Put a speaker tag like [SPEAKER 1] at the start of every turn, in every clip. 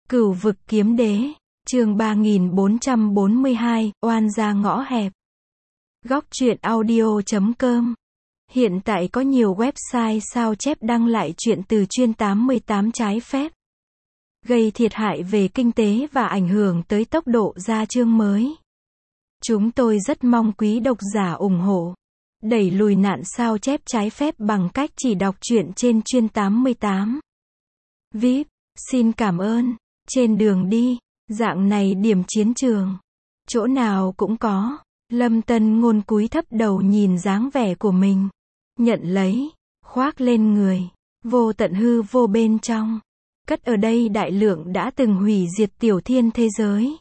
[SPEAKER 1] Cửu vực kiếm đế, chương 3442, oan gia ngõ hẹp. Góc truyện audio.com. Hiện tại có nhiều website sao chép đăng lại truyện từ chuyên 88 trái phép, gây thiệt hại về kinh tế và ảnh hưởng tới tốc độ ra chương mới. Chúng tôi rất mong quý độc giả ủng hộ, đẩy lùi nạn sao chép trái phép bằng cách chỉ đọc truyện trên chuyên 88. VIP, xin cảm ơn. Trên đường đi, dạng này điểm chiến trường, chỗ nào cũng có. Lâm Tân Ngôn cúi thấp đầu nhìn dáng vẻ của mình, nhận lấy, khoác lên người, vô tận hư vô bên trong, cất ở đây đại lượng đã từng hủy diệt tiểu thiên thế giới.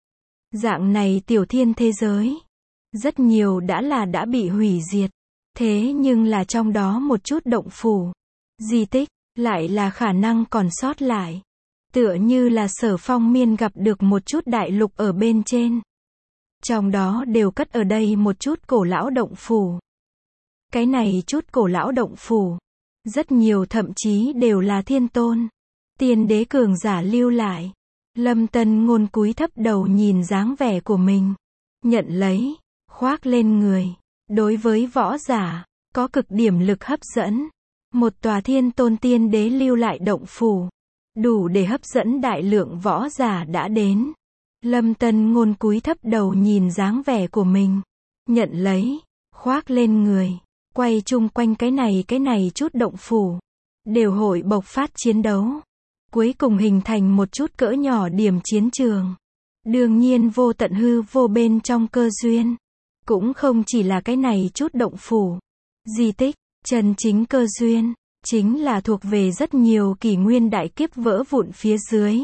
[SPEAKER 1] Dạng này tiểu thiên thế giới, rất nhiều đã bị hủy diệt, thế nhưng là trong đó một chút động phủ, di tích, lại là khả năng còn sót lại. Tựa như là Sở Phong Miên gặp được một chút đại lục ở bên trên. Trong đó đều cất ở đây một chút cổ lão động phủ. Cái này chút cổ lão động phủ, rất nhiều thậm chí đều là thiên tôn, tiên đế cường giả lưu lại. Lâm Tân Ngôn cúi thấp đầu nhìn dáng vẻ của mình, nhận lấy, khoác lên người. Đối với võ giả, có cực điểm lực hấp dẫn. Một tòa thiên tôn tiên đế lưu lại động phủ, đủ để hấp dẫn đại lượng võ giả đã đến. Lâm Tân Ngôn cúi thấp đầu nhìn dáng vẻ của mình, nhận lấy, khoác lên người, quay chung quanh cái này chút động phủ, đều hội bộc phát chiến đấu, cuối cùng hình thành một chút cỡ nhỏ điểm chiến trường. Đương nhiên vô tận hư vô bên trong cơ duyên, cũng không chỉ là cái này chút động phủ, di tích, chân chính cơ duyên, chính là thuộc về rất nhiều kỷ nguyên đại kiếp vỡ vụn phía dưới.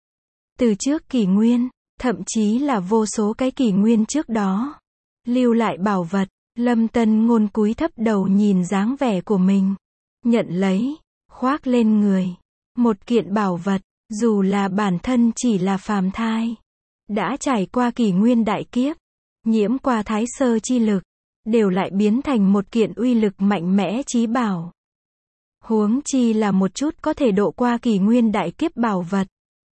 [SPEAKER 1] Từ trước kỷ nguyên, thậm chí là vô số cái kỷ nguyên trước đó, lưu lại bảo vật. Lâm Tân Ngôn cúi thấp đầu nhìn dáng vẻ của mình, nhận lấy, khoác lên người. Một kiện bảo vật, dù là bản thân chỉ là phàm thai, đã trải qua kỷ nguyên đại kiếp, nhiễm qua thái sơ chi lực, đều lại biến thành một kiện uy lực mạnh mẽ chí bảo. Huống chi là một chút có thể độ qua kỷ nguyên đại kiếp bảo vật.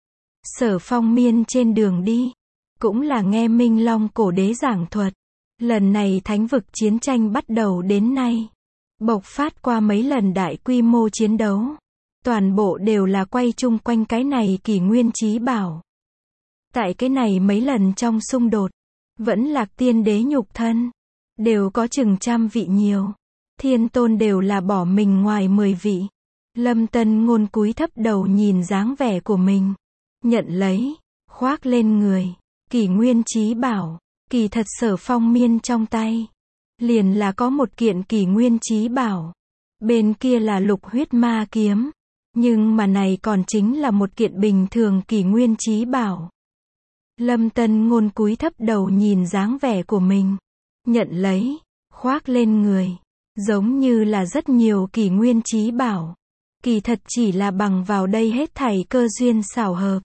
[SPEAKER 1] Sở Phong Miên trên đường đi, cũng là nghe Minh Long cổ đế giảng thuật. Lần này thánh vực chiến tranh bắt đầu đến nay, bộc phát qua mấy lần đại quy mô chiến đấu. Toàn bộ đều là quay chung quanh cái này kỷ nguyên chí bảo. Tại cái này mấy lần trong xung đột, vẫn lạc tiên đế nhục thân, đều có chừng trăm vị nhiều. Thiên tôn đều là bỏ mình ngoài 10 vị. Lâm Tân Ngôn cúi thấp đầu nhìn dáng vẻ của mình, nhận lấy, khoác lên người. Kỷ nguyên chí bảo, kỳ thật Sở Phong Miên trong tay, liền là có một kiện kỷ nguyên chí bảo. Bên kia là lục huyết ma kiếm, nhưng mà này còn chính là một kiện bình thường kỷ nguyên chí bảo. Lâm Tân Ngôn cúi thấp đầu nhìn dáng vẻ của mình, nhận lấy, khoác lên người. Giống như là rất nhiều kỷ nguyên chí bảo, kỳ thật chỉ là bằng vào đây hết thảy cơ duyên xảo hợp,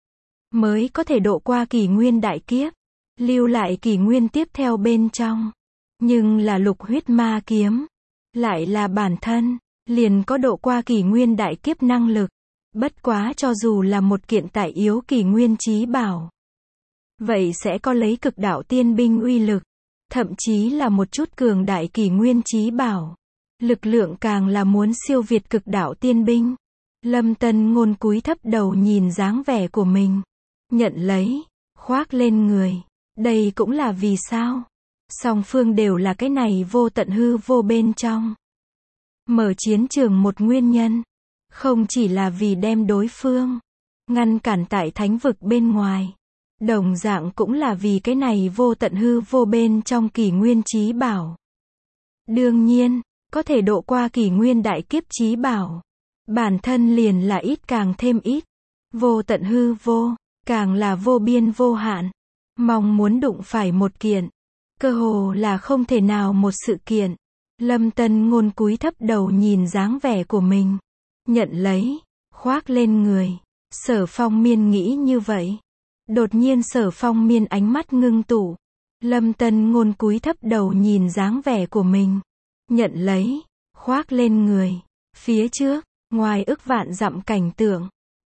[SPEAKER 1] mới có thể độ qua kỷ nguyên đại kiếp, lưu lại kỷ nguyên tiếp theo bên trong. Nhưng là lục huyết ma kiếm, lại là bản thân, liền có độ qua kỷ nguyên đại kiếp năng lực. Bất quá cho dù là một kiện tại yếu kỷ nguyên chí bảo, vậy sẽ có lấy cực đạo tiên binh uy lực. Thậm chí là một chút cường đại kỷ nguyên chí bảo, lực lượng càng là muốn siêu việt cực đạo tiên binh. Lâm Tân Ngôn cúi thấp đầu nhìn dáng vẻ của mình, nhận lấy, khoác lên người. Đây cũng là vì sao song phương đều là cái này vô tận hư vô bên trong mở chiến trường một nguyên nhân, không chỉ là vì đem đối phương ngăn cản tại thánh vực bên ngoài, đồng dạng cũng là vì cái này vô tận hư vô bên trong kỷ nguyên chí bảo. Đương nhiên, có thể độ qua kỷ nguyên đại kiếp chí bảo, bản thân liền là ít càng thêm ít. Vô tận hư vô, càng là vô biên vô hạn. Mong muốn đụng phải một kiện, cơ hồ là không thể nào một sự kiện. Lâm Tân Ngôn cúi thấp đầu nhìn dáng vẻ của mình, nhận lấy, khoác lên người. Sở Phong Miên nghĩ như vậy. Đột nhiên Sở Phong Miên ánh mắt ngưng tụ. Lâm Tân Ngôn cúi thấp đầu nhìn dáng vẻ của mình, nhận lấy, khoác lên người. Phía trước, ngoài ức vạn dặm cảnh tượng,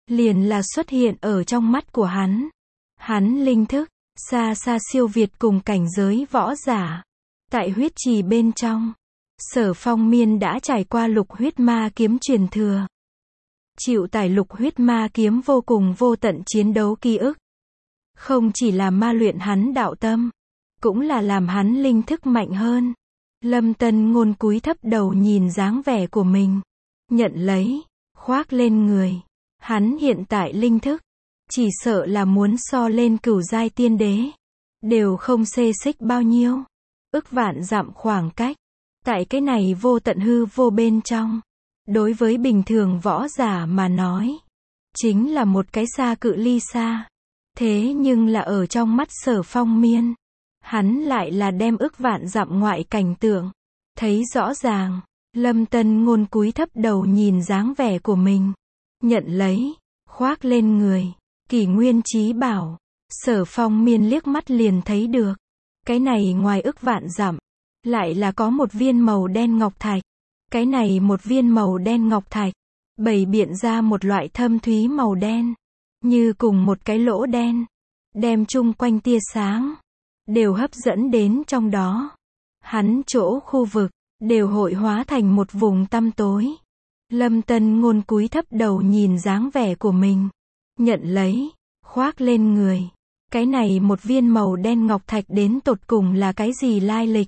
[SPEAKER 1] liền là xuất hiện ở trong mắt của hắn. Hắn linh thức, xa xa siêu việt cùng cảnh giới võ giả. Tại huyết trì bên trong, Sở Phong Miên đã trải qua lục huyết ma kiếm truyền thừa. Chịu tải lục huyết ma kiếm vô cùng vô tận chiến đấu ký ức. Không chỉ là ma luyện hắn đạo tâm, cũng là làm hắn linh thức mạnh hơn. Lâm Tân Ngôn cúi thấp đầu nhìn dáng vẻ của mình. Nhận lấy, khoác lên người. Hắn hiện tại linh thức, chỉ sợ là muốn so lên cửu giai tiên đế. Đều không xê xích bao nhiêu. Ức vạn dặm khoảng cách. Tại cái này vô tận hư vô bên trong. Đối với bình thường võ giả mà nói, chính là một cái xa cự ly xa. Thế nhưng là ở trong mắt Sở Phong Miên, hắn lại là đem ức vạn dặm ngoại cảnh tượng thấy rõ ràng. Lâm Tân Ngôn cúi thấp đầu nhìn dáng vẻ của mình. Nhận lấy, khoác lên người. Kỷ nguyên chí bảo. Sở Phong Miên liếc mắt liền thấy được. Cái này ngoài ức vạn dặm, lại là có một viên màu đen ngọc thạch. Cái này một viên màu đen ngọc thạch, bày biện ra một loại thâm thúy màu đen. Như cùng một cái lỗ đen. Đem chung quanh tia sáng, đều hấp dẫn đến trong đó. Hắn chỗ khu vực, đều hội hóa thành một vùng tăm tối. Lâm Tân Ngôn cúi thấp đầu nhìn dáng vẻ của mình. Nhận lấy, khoác lên người. Cái này một viên màu đen ngọc thạch đến tột cùng là cái gì lai lịch?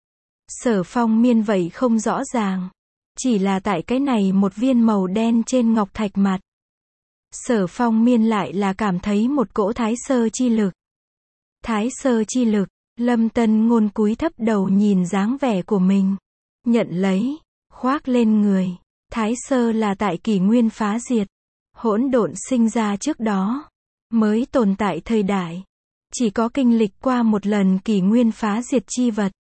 [SPEAKER 1] Sở Phong Miên vậy không rõ ràng. Chỉ là tại cái này một viên màu đen trên ngọc thạch mặt. Sở Phong Miên lại là cảm thấy một cỗ thái sơ chi lực. Thái sơ chi lực, Lâm Tân Ngôn cúi thấp đầu nhìn dáng vẻ của mình. Nhận lấy, khoác lên người. Thái sơ là tại kỷ nguyên phá diệt, hỗn độn sinh ra trước đó, mới tồn tại thời đại. Chỉ có kinh lịch qua một lần kỷ nguyên phá diệt chi vật,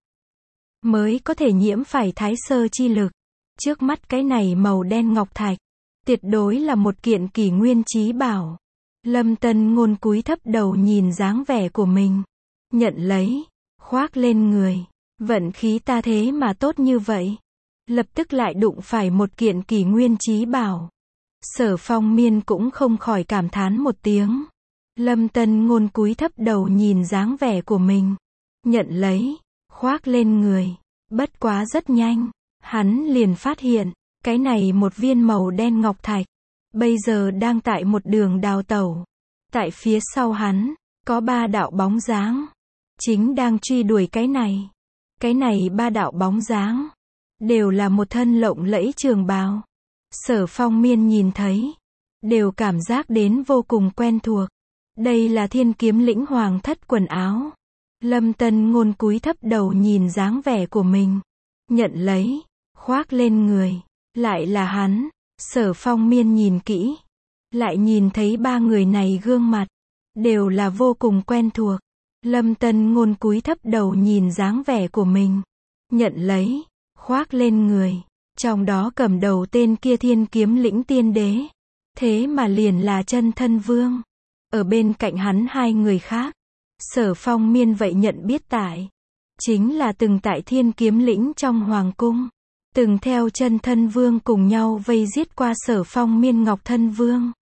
[SPEAKER 1] mới có thể nhiễm phải thái sơ chi lực. Trước mắt cái này màu đen ngọc thạch, tuyệt đối là một kiện kỷ nguyên chí bảo. Lâm Tân Ngôn cúi thấp đầu nhìn dáng vẻ của mình. Nhận lấy, khoác lên người. Vận khí ta thế mà tốt như vậy. Lập tức lại đụng phải một kiện kỷ nguyên chí bảo. Sở Phong Miên cũng không khỏi cảm thán một tiếng. Lâm Tân Ngôn cúi thấp đầu nhìn dáng vẻ của mình. Nhận lấy, khoác lên người. Bất quá rất nhanh, hắn liền phát hiện, cái này một viên màu đen ngọc thạch, bây giờ đang tại một đường đào tẩu. Tại phía sau hắn, có 3 đạo bóng dáng, chính đang truy đuổi cái này. Cái này 3 đạo bóng dáng, đều là một thân lộng lẫy trường bào. Sở Phong Miên nhìn thấy, đều cảm giác đến vô cùng quen thuộc. Đây là Thiên Kiếm Lĩnh Hoàng thất quần áo. Lâm Tân Ngôn cúi thấp đầu nhìn dáng vẻ của mình. Nhận lấy, khoác lên người. Lại là hắn. Sở Phong Miên nhìn kỹ, lại nhìn thấy 3 người này gương mặt, đều là vô cùng quen thuộc. Lâm Tân Ngôn cúi thấp đầu nhìn dáng vẻ của mình. Nhận lấy, khoác lên người. Trong đó cầm đầu tên kia Thiên Kiếm Lĩnh tiên đế. Thế mà liền là Chân Thân Vương. Ở bên cạnh hắn 2 người khác, Sở Phong Miên vậy nhận biết tại, chính là từng tại Thiên Kiếm Lĩnh trong Hoàng Cung. Từng theo Chân Thân Vương cùng nhau vây giết qua Sở Phong Miên Ngọc Thân Vương,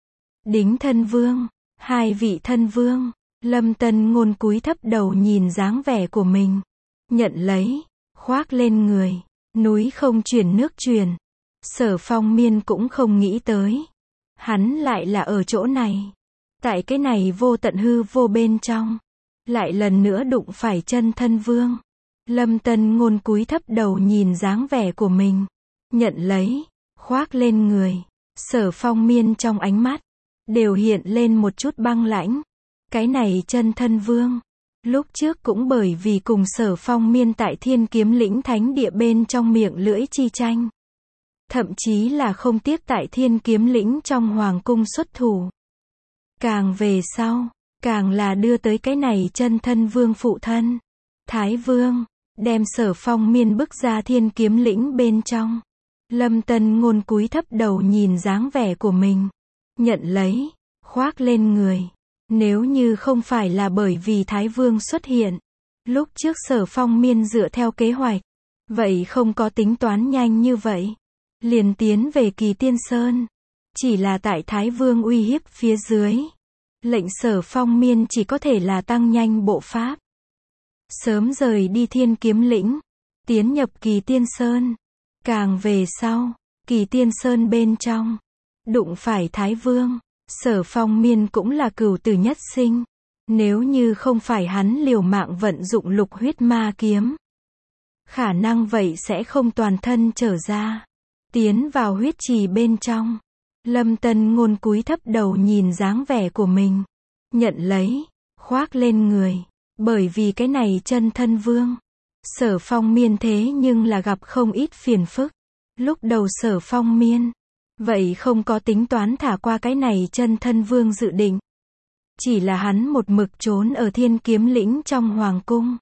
[SPEAKER 1] Đính Thân Vương, 2 vị thân vương. Lâm Tân Ngôn cúi thấp đầu nhìn dáng vẻ của mình. Nhận lấy, khoác lên người. Núi không chuyển nước chuyển. Sở Phong Miên cũng không nghĩ tới, hắn lại là ở chỗ này. Tại cái này vô tận hư vô bên trong, lại lần nữa đụng phải Chân Thân Vương. Lâm Tân Ngôn cúi thấp đầu nhìn dáng vẻ của mình. Nhận lấy, khoác lên người. Sở Phong Miên trong ánh mắt, đều hiện lên một chút băng lãnh. Cái này Chân Thân Vương, lúc trước cũng bởi vì cùng Sở Phong Miên tại Thiên Kiếm Lĩnh Thánh Địa bên trong miệng lưỡi chi tranh. Thậm chí là không tiếc tại Thiên Kiếm Lĩnh trong Hoàng Cung xuất thủ. Càng về sau, càng là đưa tới cái này Chân Thân Vương phụ thân, Thái Vương, đem Sở Phong Miên bức ra Thiên Kiếm Lĩnh bên trong. Lâm Tân Ngôn cúi thấp đầu nhìn dáng vẻ của mình. Nhận lấy, khoác lên người. Nếu như không phải là bởi vì Thái Vương xuất hiện, lúc trước Sở Phong Miên dựa theo kế hoạch, vậy không có tính toán nhanh như vậy, liền tiến về Kỳ Tiên Sơn. Chỉ là tại Thái Vương uy hiếp phía dưới, lệnh Sở Phong Miên chỉ có thể là tăng nhanh bộ pháp. Sớm rời đi Thiên Kiếm Lĩnh, tiến nhập Kỳ Tiên Sơn. Càng về sau, Kỳ Tiên Sơn bên trong, đụng phải Thái Vương. Sở Phong Miên cũng là cửu tử nhất sinh. Nếu như không phải hắn liều mạng vận dụng Lục Huyết Ma Kiếm, khả năng vậy sẽ không toàn thân trở ra. Tiến vào huyết trì bên trong, Lâm Tân Ngôn cúi thấp đầu nhìn dáng vẻ của mình, nhận lấy, khoác lên người. Bởi vì cái này chân thân vương, Sở Phong Miên thế nhưng là gặp không ít phiền phức. Lúc đầu Sở Phong Miên, vậy không có tính toán thả qua cái này chân thân vương dự định. Chỉ là hắn một mực trốn ở Thiên Kiếm Lĩnh trong hoàng cung.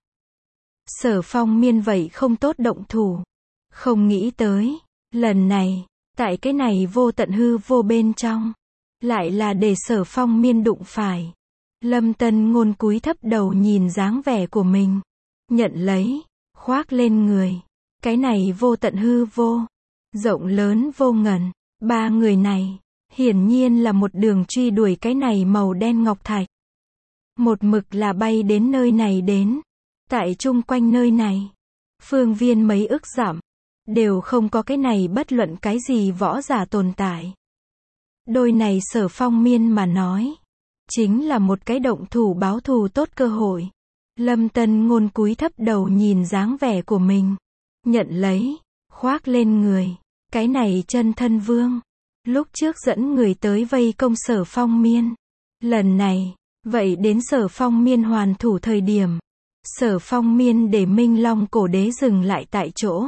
[SPEAKER 1] Sở Phong Miên vậy không tốt động thủ. Không nghĩ tới, lần này, tại cái này vô tận hư vô bên trong, lại là để Sở Phong Miên đụng phải. Lâm Tân Ngôn cúi thấp đầu nhìn dáng vẻ của mình, nhận lấy, khoác lên người. Cái này vô tận hư vô, rộng lớn vô ngần. Ba người này, hiển nhiên là một đường truy đuổi cái này màu đen ngọc thạch. Một mực là bay đến nơi này đến. Tại chung quanh nơi này, phương viên mấy ức dặm, đều không có cái này bất luận cái gì võ giả tồn tại. Đôi này Sở Phong Miên mà nói, chính là một cái động thủ báo thù tốt cơ hội. Lâm Tân Ngôn cúi thấp đầu nhìn dáng vẻ của mình, nhận lấy, khoác lên người. Cái này chân thân vương, lúc trước dẫn người tới vây công Sở Phong Miên. Lần này, vậy đến Sở Phong Miên hoàn thủ thời điểm, Sở Phong Miên để Minh Long cổ đế dừng lại tại chỗ.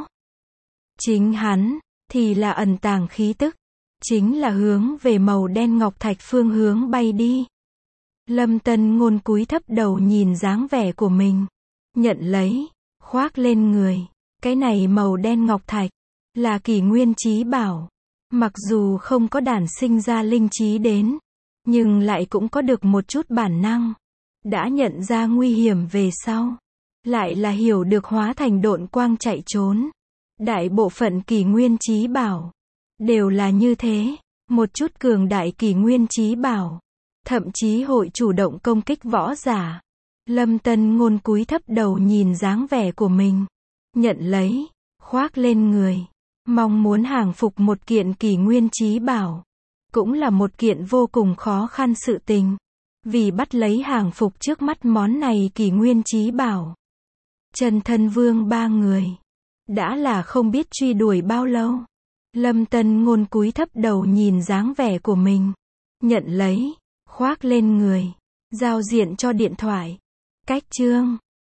[SPEAKER 1] Chính hắn, thì là ẩn tàng khí tức, chính là hướng về màu đen ngọc thạch phương hướng bay đi. Lâm Tân Ngôn cúi thấp đầu nhìn dáng vẻ của mình, nhận lấy, khoác lên người. Cái này màu đen ngọc thạch, là kỷ nguyên chí bảo. Mặc dù không có đản sinh ra linh trí đến, nhưng lại cũng có được một chút bản năng. Đã nhận ra nguy hiểm về sau, lại là hiểu được hóa thành độn quang chạy trốn. Đại bộ phận kỷ nguyên chí bảo, đều là như thế. Một chút cường đại kỷ nguyên chí bảo, thậm chí hội chủ động công kích võ giả. Lâm Tân Ngôn cúi thấp đầu nhìn dáng vẻ của mình, nhận lấy, khoác lên người. Mong muốn hàng phục một kiện kỷ nguyên chí bảo, cũng là một kiện vô cùng khó khăn sự tình. Vì bắt lấy hàng phục trước mắt món này kỷ nguyên chí bảo, chân thân vương ba người, đã là không biết truy đuổi bao lâu. Lâm Tân Ngôn cúi thấp đầu nhìn dáng vẻ của mình, nhận lấy, khoác lên người. Giao diện cho điện thoại. Cách chương